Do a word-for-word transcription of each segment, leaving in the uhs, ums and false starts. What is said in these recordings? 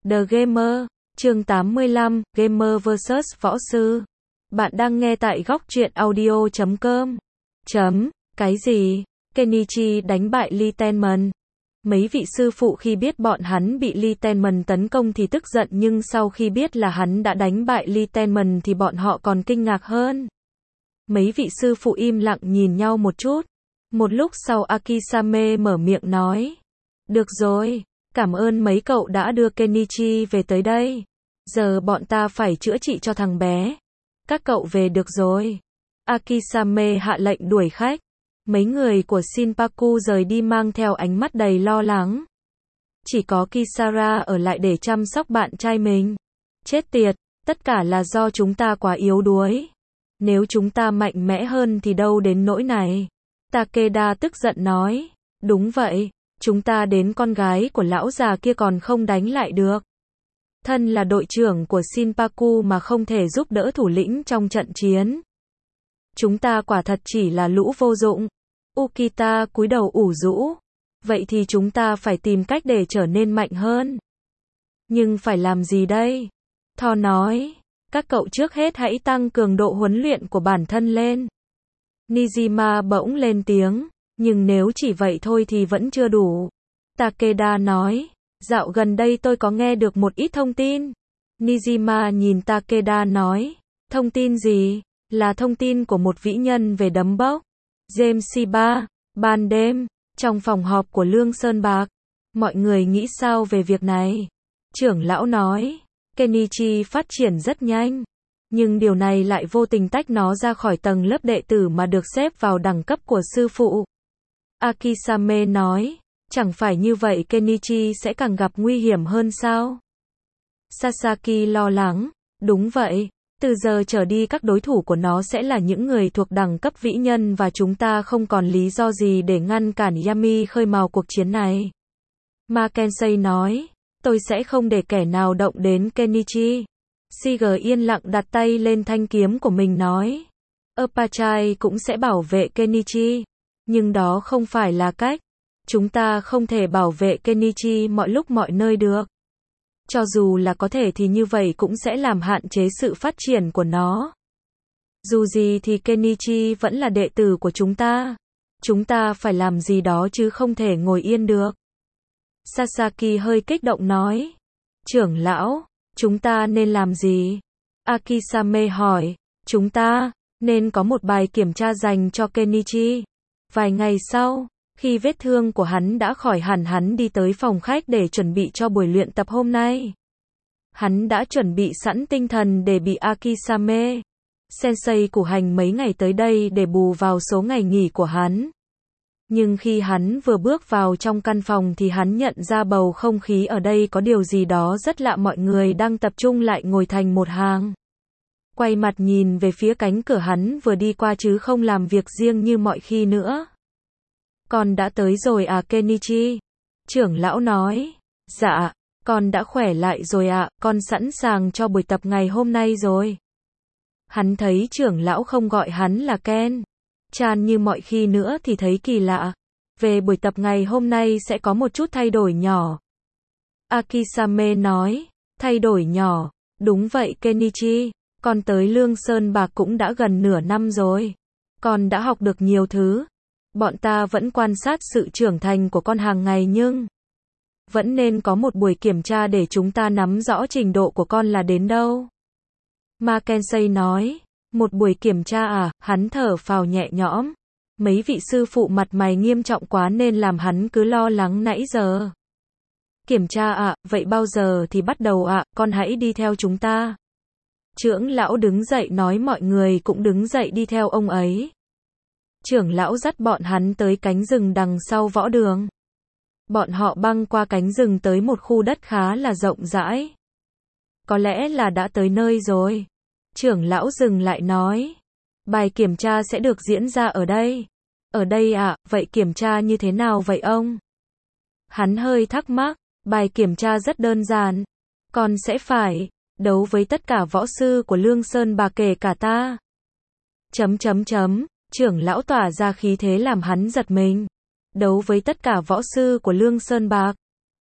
The Gamer, chương tám mươi lăm, Gamer versus Võ Sư. Bạn đang nghe tại góc truyện audio chấm com. Chấm, cái gì? Kenichi đánh bại Lee Tenman. Mấy vị sư phụ khi biết bọn hắn bị Lee Tenman tấn công thì tức giận, nhưng sau khi biết là hắn đã đánh bại Lee Tenman thì bọn họ còn kinh ngạc hơn. Mấy vị sư phụ im lặng nhìn nhau một chút. Một lúc sau Akisame mở miệng nói. Được rồi, cảm ơn mấy cậu đã đưa Kenichi về tới đây. Giờ bọn ta phải chữa trị cho thằng bé. Các cậu về được rồi. Akisame hạ lệnh đuổi khách. Mấy người của Shinpaku rời đi mang theo ánh mắt đầy lo lắng. Chỉ có Kisara ở lại để chăm sóc bạn trai mình. Chết tiệt, tất cả là do chúng ta quá yếu đuối. Nếu chúng ta mạnh mẽ hơn thì đâu đến nỗi này. Takeda tức giận nói. Đúng vậy, chúng ta đến con gái của lão già kia còn không đánh lại được. Thân là đội trưởng của Shinpaku mà không thể giúp đỡ thủ lĩnh trong trận chiến. Chúng ta quả thật chỉ là lũ vô dụng. Ukita cúi đầu ủ rũ. Vậy thì chúng ta phải tìm cách để trở nên mạnh hơn. Nhưng phải làm gì đây? Thor nói. Các cậu trước hết hãy tăng cường độ huấn luyện của bản thân lên. Nijima bỗng lên tiếng. Nhưng nếu chỉ vậy thôi thì vẫn chưa đủ. Takeda nói. Dạo gần đây tôi có nghe được một ít thông tin. Nijima nhìn Takeda nói. Thông tin gì? Là thông tin của một vĩ nhân về đấm bốc. James Shiba. Ban đêm, trong phòng họp của Lương Sơn Bạc. Mọi người nghĩ sao về việc này? Trưởng lão nói. Kenichi phát triển rất nhanh. Nhưng điều này lại vô tình tách nó ra khỏi tầng lớp đệ tử mà được xếp vào đẳng cấp của sư phụ. Akisame nói. Chẳng phải như vậy Kenichi sẽ càng gặp nguy hiểm hơn sao? Sasaki lo lắng. Đúng vậy. Từ giờ trở đi các đối thủ của nó sẽ là những người thuộc đẳng cấp vĩ nhân và chúng ta không còn lý do gì để ngăn cản Yami khơi mào cuộc chiến này. Mackenzie nói. Tôi sẽ không để kẻ nào động đến Kenichi. Siger yên lặng đặt tay lên thanh kiếm của mình nói. Apachai cũng sẽ bảo vệ Kenichi. Nhưng đó không phải là cách. Chúng ta không thể bảo vệ Kenichi mọi lúc mọi nơi được. Cho dù là có thể thì như vậy cũng sẽ làm hạn chế sự phát triển của nó. Dù gì thì Kenichi vẫn là đệ tử của chúng ta. Chúng ta phải làm gì đó chứ không thể ngồi yên được. Sasaki hơi kích động nói. Trưởng lão, chúng ta nên làm gì? Akisame hỏi. Chúng ta nên có một bài kiểm tra dành cho Kenichi. Vài ngày sau, khi vết thương của hắn đã khỏi hẳn, hắn đi tới phòng khách để chuẩn bị cho buổi luyện tập hôm nay. Hắn đã chuẩn bị sẵn tinh thần để bị Akisame Sensei cử hành mấy ngày tới đây để bù vào số ngày nghỉ của hắn. Nhưng khi hắn vừa bước vào trong căn phòng thì hắn nhận ra bầu không khí ở đây có điều gì đó rất lạ, mọi người đang tập trung lại ngồi thành một hàng. Quay mặt nhìn về phía cánh cửa hắn vừa đi qua chứ không làm việc riêng như mọi khi nữa. Con đã tới rồi à Kenichi? Trưởng lão nói. Dạ, con đã khỏe lại rồi ạ, à, con sẵn sàng cho buổi tập ngày hôm nay rồi. Hắn thấy trưởng lão không gọi hắn là Ken Chan như mọi khi nữa thì thấy kỳ lạ. Về buổi tập ngày hôm nay sẽ có một chút thay đổi nhỏ. Akisame nói. Thay đổi nhỏ? Đúng vậy Kenichi, con tới Lương Sơn Bạc cũng đã gần nửa năm rồi. Con đã học được nhiều thứ. Bọn ta vẫn quan sát sự trưởng thành của con hàng ngày nhưng vẫn nên có một buổi kiểm tra để chúng ta nắm rõ trình độ của con là đến đâu. Mackenzie nói. Một buổi kiểm tra à? Hắn thở phào nhẹ nhõm. Mấy vị sư phụ mặt mày nghiêm trọng quá nên làm hắn cứ lo lắng nãy giờ. Kiểm tra ạ, à, vậy bao giờ thì bắt đầu ạ, à? Con hãy đi theo chúng ta. Trưởng lão đứng dậy nói, mọi người cũng đứng dậy đi theo ông ấy. Trưởng lão dắt bọn hắn tới cánh rừng đằng sau võ đường. Bọn họ băng qua cánh rừng tới một khu đất khá là rộng rãi. Có lẽ là đã tới nơi rồi. Trưởng lão dừng lại nói. Bài kiểm tra sẽ được diễn ra ở đây. Ở đây ạ, à, vậy kiểm tra như thế nào vậy ông? Hắn hơi thắc mắc. Bài kiểm tra rất đơn giản. Con sẽ phải đấu với tất cả võ sư của Lương Sơn Bạc kể cả ta. Chấm chấm chấm. Trưởng lão tỏa ra khí thế làm hắn giật mình. Đấu với tất cả võ sư của Lương Sơn Bạc.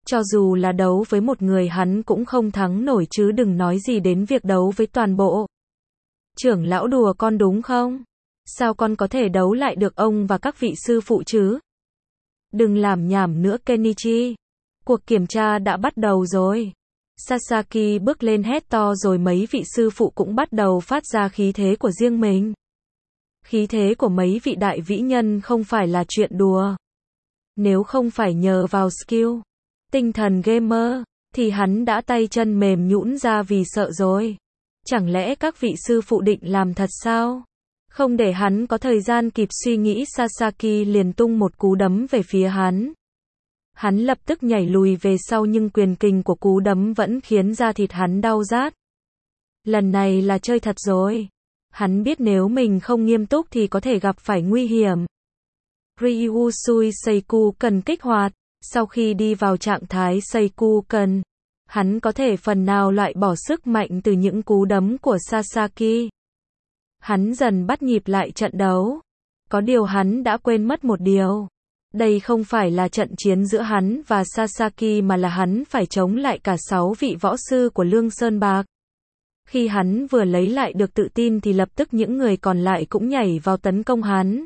Cho dù là đấu với một người hắn cũng không thắng nổi chứ đừng nói gì đến việc đấu với toàn bộ. Trưởng lão đùa con đúng không? Sao con có thể đấu lại được ông và các vị sư phụ chứ? Đừng làm nhảm nữa Kenichi. Cuộc kiểm tra đã bắt đầu rồi. Sasaki bước lên hét to rồi mấy vị sư phụ cũng bắt đầu phát ra khí thế của riêng mình. Khí thế của mấy vị đại vĩ nhân không phải là chuyện đùa. Nếu không phải nhờ vào skill, tinh thần gamer, thì hắn đã tay chân mềm nhũn ra vì sợ rồi. Chẳng lẽ các vị sư phụ định làm thật sao? Không để hắn có thời gian kịp suy nghĩ, Sasaki liền tung một cú đấm về phía hắn. Hắn lập tức nhảy lùi về sau nhưng quyền kình của cú đấm vẫn khiến da thịt hắn đau rát. Lần này là chơi thật rồi. Hắn biết nếu mình không nghiêm túc thì có thể gặp phải nguy hiểm. Ryusui Seiku cần kích hoạt. Sau khi đi vào trạng thái Seiku cần, hắn có thể phần nào loại bỏ sức mạnh từ những cú đấm của Sasaki. Hắn dần bắt nhịp lại trận đấu. Có điều hắn đã quên mất một điều. Đây không phải là trận chiến giữa hắn và Sasaki mà là hắn phải chống lại cả sáu vị võ sư của Lương Sơn Bạc. Khi hắn vừa lấy lại được tự tin thì lập tức những người còn lại cũng nhảy vào tấn công hắn.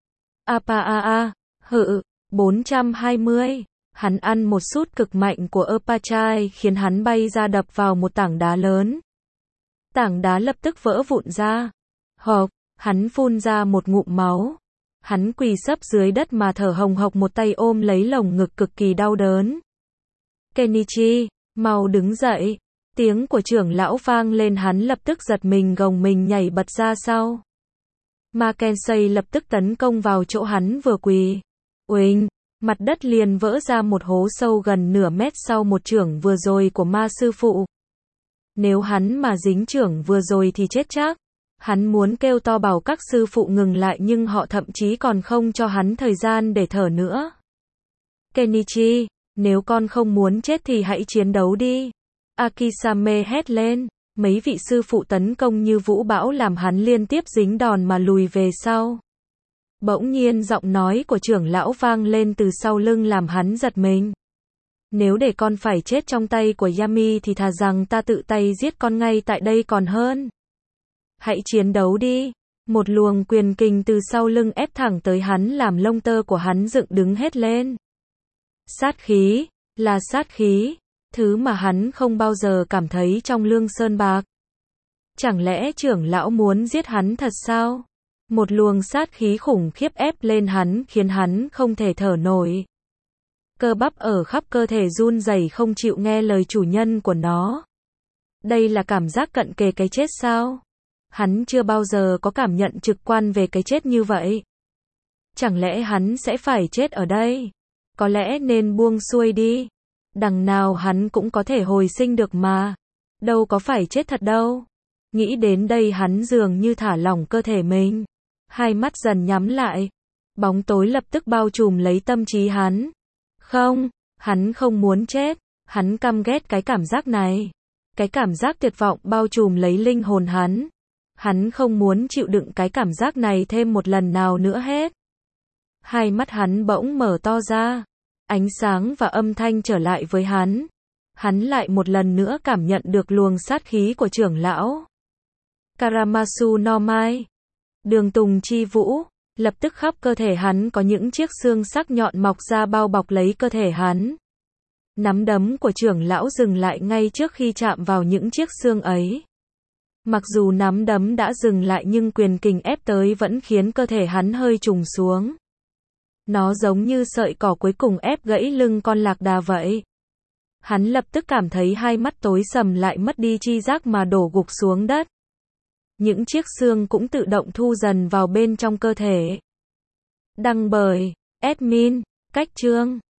Apa a a, hự, bốn trăm hai mươi. Hắn ăn một sút cực mạnh của Apachai khiến hắn bay ra đập vào một tảng đá lớn. Tảng đá lập tức vỡ vụn ra. Hộc, hắn phun ra một ngụm máu. Hắn quỳ sấp dưới đất mà thở hồng hộc, một tay ôm lấy lồng ngực cực kỳ đau đớn. Kenichi, mau đứng dậy. Tiếng của trưởng lão vang lên, hắn lập tức giật mình gồng mình nhảy bật ra sau. Mackenzie lập tức tấn công vào chỗ hắn vừa quỳ. Uỳnh, mặt đất liền vỡ ra một hố sâu gần nửa mét sau một chưởng vừa rồi của ma sư phụ. Nếu hắn mà dính chưởng vừa rồi thì chết chắc. Hắn muốn kêu to bảo các sư phụ ngừng lại nhưng họ thậm chí còn không cho hắn thời gian để thở nữa. Kenichi, nếu con không muốn chết thì hãy chiến đấu đi. Akisame hét lên. Mấy vị sư phụ tấn công như vũ bão làm hắn liên tiếp dính đòn mà lùi về sau. Bỗng nhiên giọng nói của trưởng lão vang lên từ sau lưng làm hắn giật mình. Nếu để con phải chết trong tay của Yami thì thà rằng ta tự tay giết con ngay tại đây còn hơn. Hãy chiến đấu đi. Một luồng quyền kình từ sau lưng ép thẳng tới hắn làm lông tơ của hắn dựng đứng hết lên. Sát khí, là sát khí, thứ mà hắn không bao giờ cảm thấy trong Lương Sơn Bạc. Chẳng lẽ trưởng lão muốn giết hắn thật sao? Một luồng sát khí khủng khiếp ép lên hắn khiến hắn không thể thở nổi. Cơ bắp ở khắp cơ thể run rẩy không chịu nghe lời chủ nhân của nó. Đây là cảm giác cận kề cái chết sao? Hắn chưa bao giờ có cảm nhận trực quan về cái chết như vậy. Chẳng lẽ hắn sẽ phải chết ở đây? Có lẽ nên buông xuôi đi. Đằng nào hắn cũng có thể hồi sinh được mà. Đâu có phải chết thật đâu. Nghĩ đến đây hắn dường như thả lỏng cơ thể mình. Hai mắt dần nhắm lại. Bóng tối lập tức bao trùm lấy tâm trí hắn. Không, hắn không muốn chết. Hắn căm ghét cái cảm giác này. Cái cảm giác tuyệt vọng bao trùm lấy linh hồn hắn. Hắn không muốn chịu đựng cái cảm giác này thêm một lần nào nữa hết. Hai mắt hắn bỗng mở to ra. Ánh sáng và âm thanh trở lại với hắn. Hắn lại một lần nữa cảm nhận được luồng sát khí của trưởng lão. Karamasu no Mai. Đường Tùng Chi Vũ. Lập tức khắp cơ thể hắn có những chiếc xương sắc nhọn mọc ra bao bọc lấy cơ thể hắn. Nắm đấm của trưởng lão dừng lại ngay trước khi chạm vào những chiếc xương ấy. Mặc dù nắm đấm đã dừng lại nhưng quyền kình ép tới vẫn khiến cơ thể hắn hơi trùng xuống. Nó giống như sợi cỏ cuối cùng ép gãy lưng con lạc đà vậy. Hắn lập tức cảm thấy hai mắt tối sầm lại mất đi chi giác mà đổ gục xuống đất. Những chiếc xương cũng tự động thu dần vào bên trong cơ thể. Đăng bởi admin, cách chương